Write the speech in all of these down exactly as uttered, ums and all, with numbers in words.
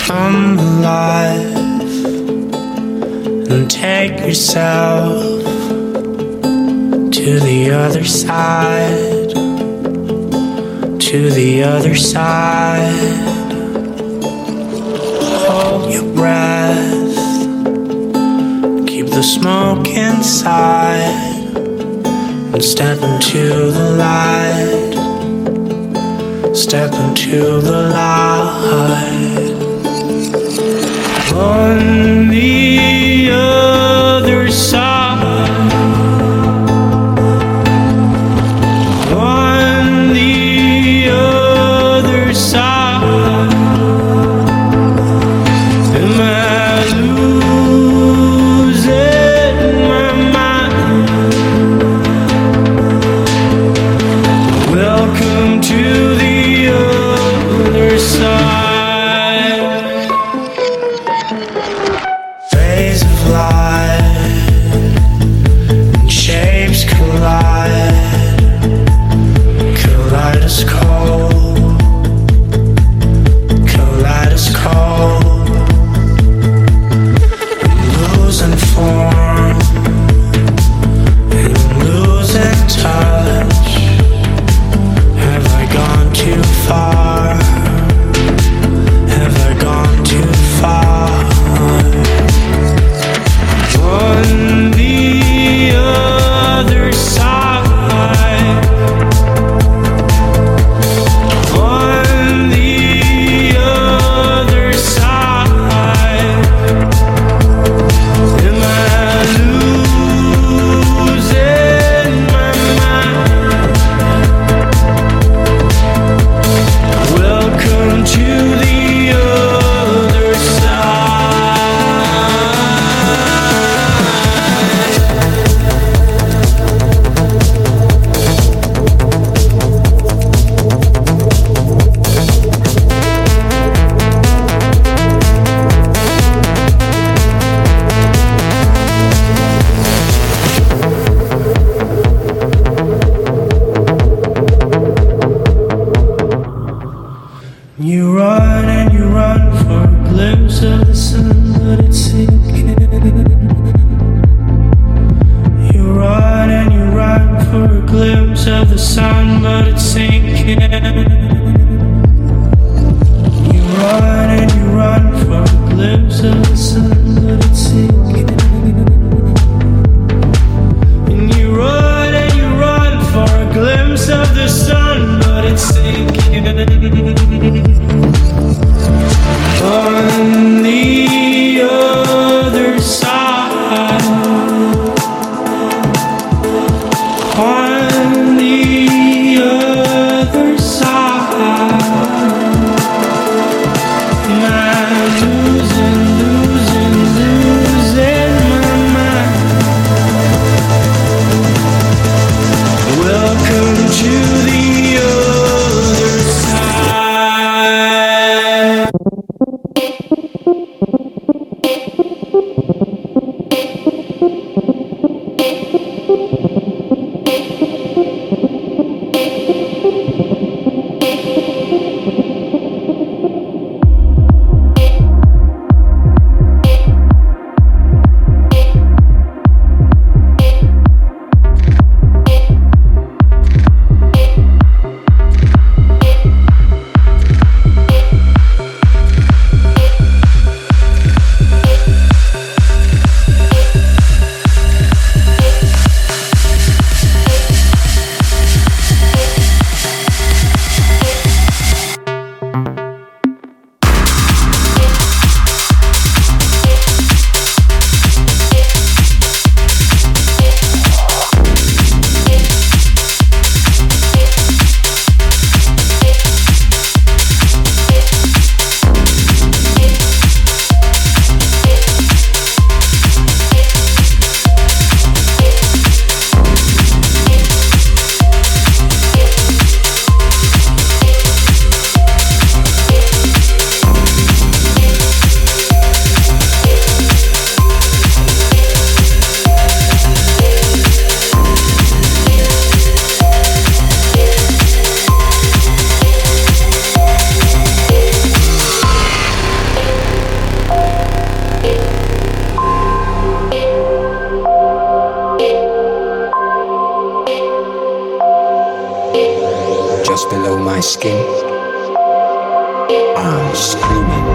come alive and take yourself to the other side, to the other side. Hold your breath, keep the smoke inside, and step into the light, step into the light. On the other side, on the other side, am I losing my mind? Welcome to the other side. Rays of light and shapes collide, kaleidoscope, kaleidoscope, losing form and losing touch. Have I gone too far? Have I gone too far? On the other side, on the other side, am I losing my mind? Welcome to the other You run and you run for a glimpse of the sun, but it's sinking. You run and you run for a glimpse of the sun, but it's sinking. You run and you run for a glimpse of the sun, but it's sinking. And you run and you run for a glimpse of the sun, but it's sinking. On the other side, on the other side, am I losing, losing, losing my mind? Welcome to the other side. just below my skin. I'm screaming.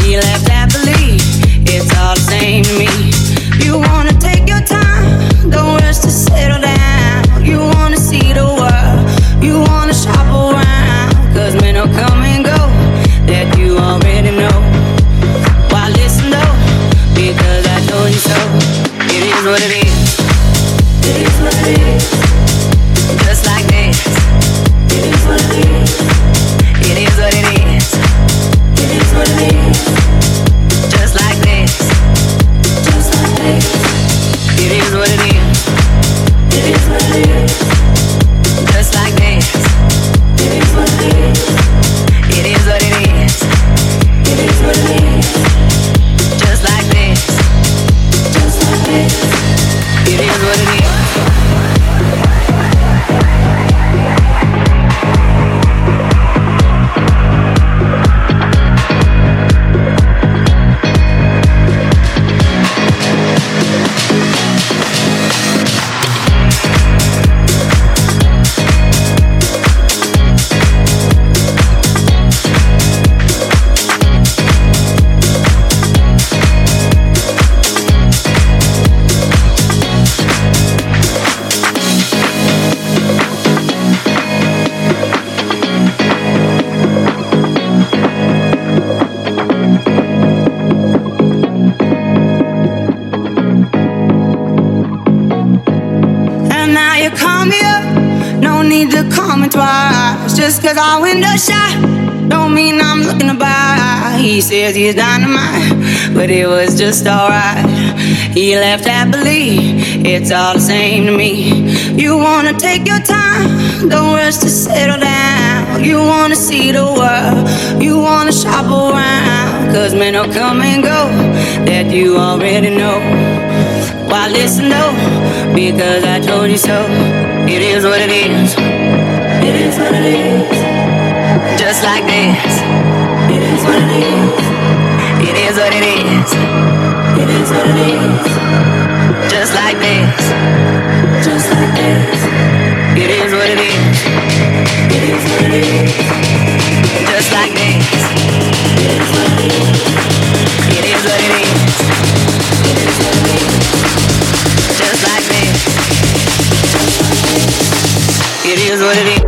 He left happily, it's all the same to me. You wanna take your time, don't rush to settle down. You wanna see the world, you wanna shop around. Cause men will come and go, that you already know. Why listen though, because I told you so. It is what it is, it is what it is. Just like this, it is what it is. It is what it is, it is what it is. Just like this, just like this. It is what it is, it is what it is. Just like this, it is what it is. It is what it is, it is what it is. Just like this, just like this. It is what it is. Just cause our window's shut don't mean I'm looking to buy. He says he's dynamite, but it was just alright. He left happily, it's all the same to me. You wanna take your time, don't rush to settle down. You wanna see the world, you wanna shop around. Cause men will come and go, that you already know. Why listen though, because I told you so. It is what it is, it is what it is. Just like this, it is what it is. It is what it is, it is what it is. Just like this, just like this. It is what it is, it is what it is. Just like this, it is what it is. It is what it is, it is what it is. Just like this, just like this. It is what it is.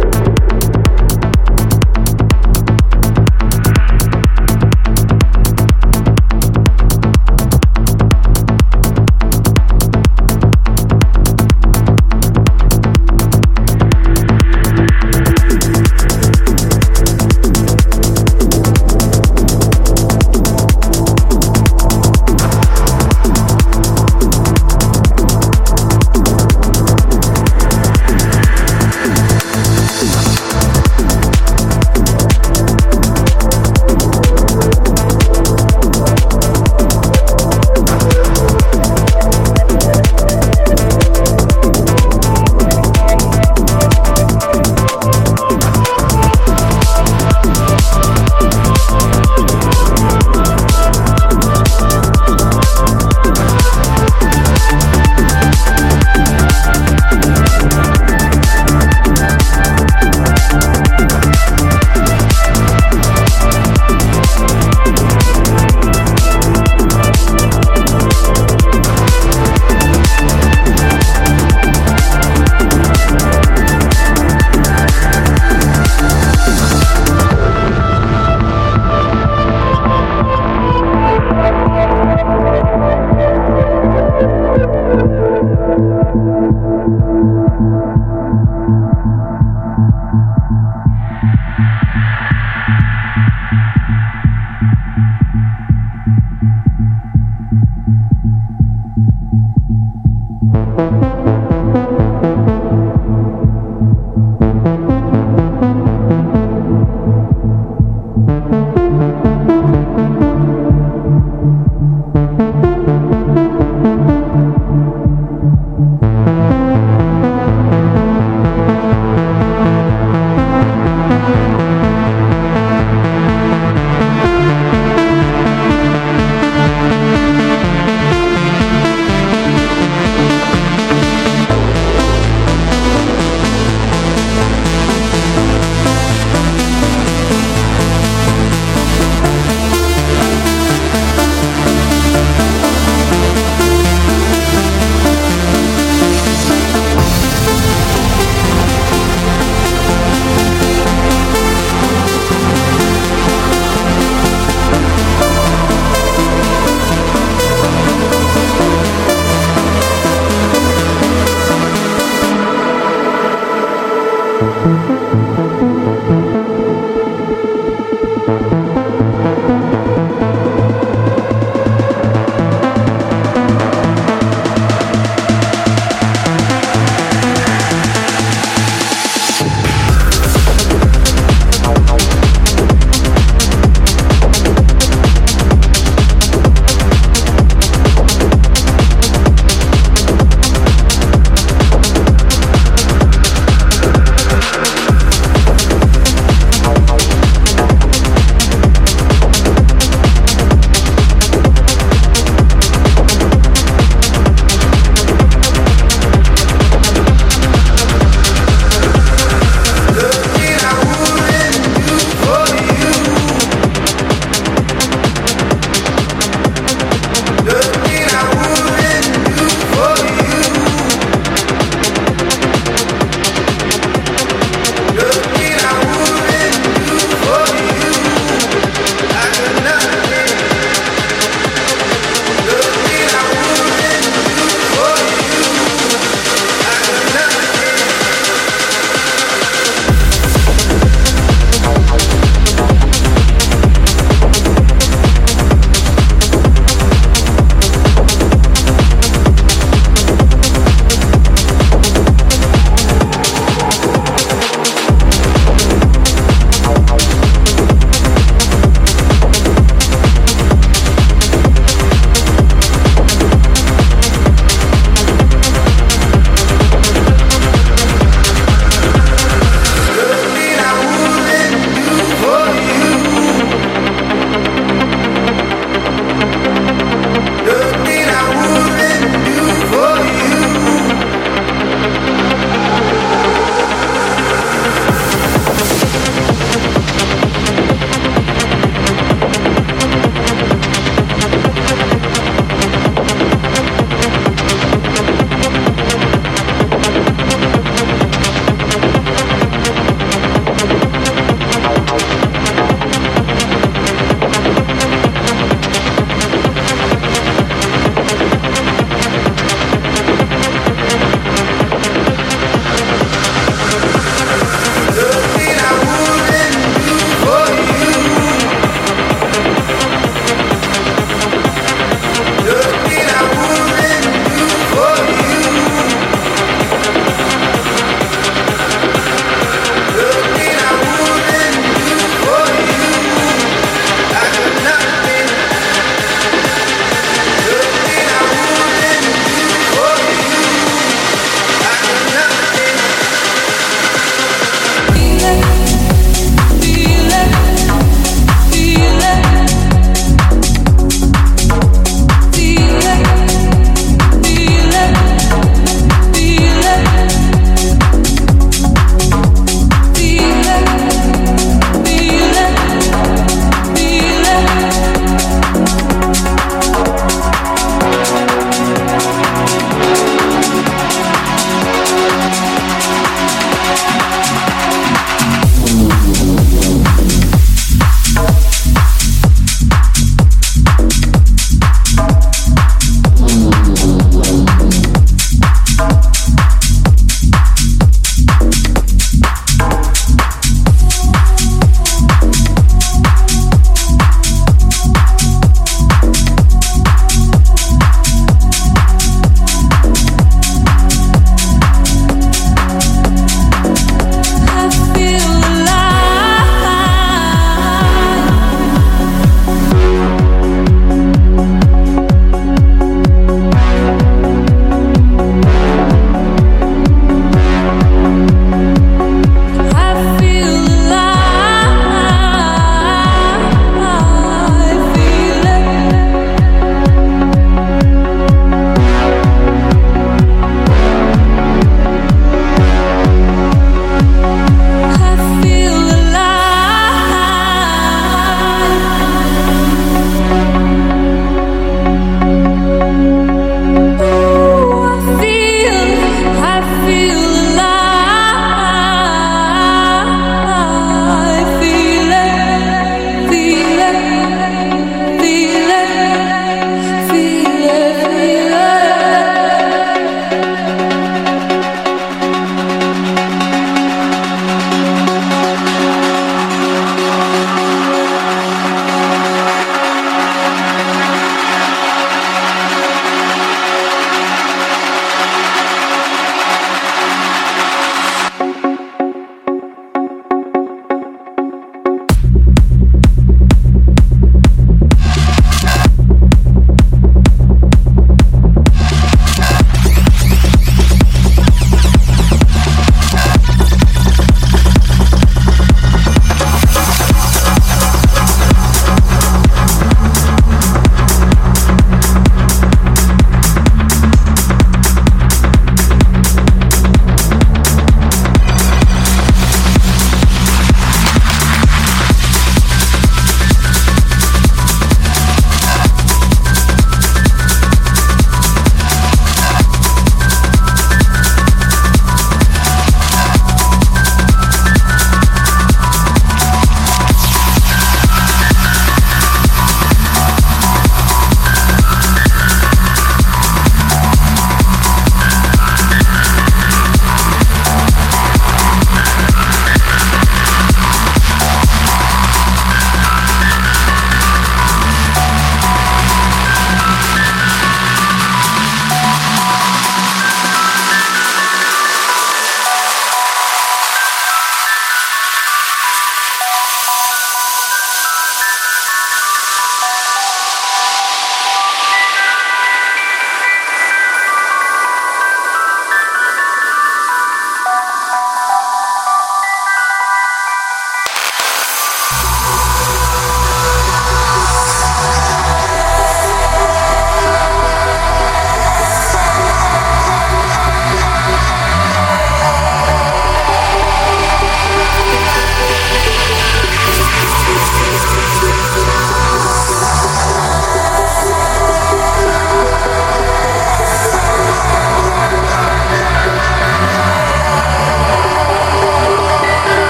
Thank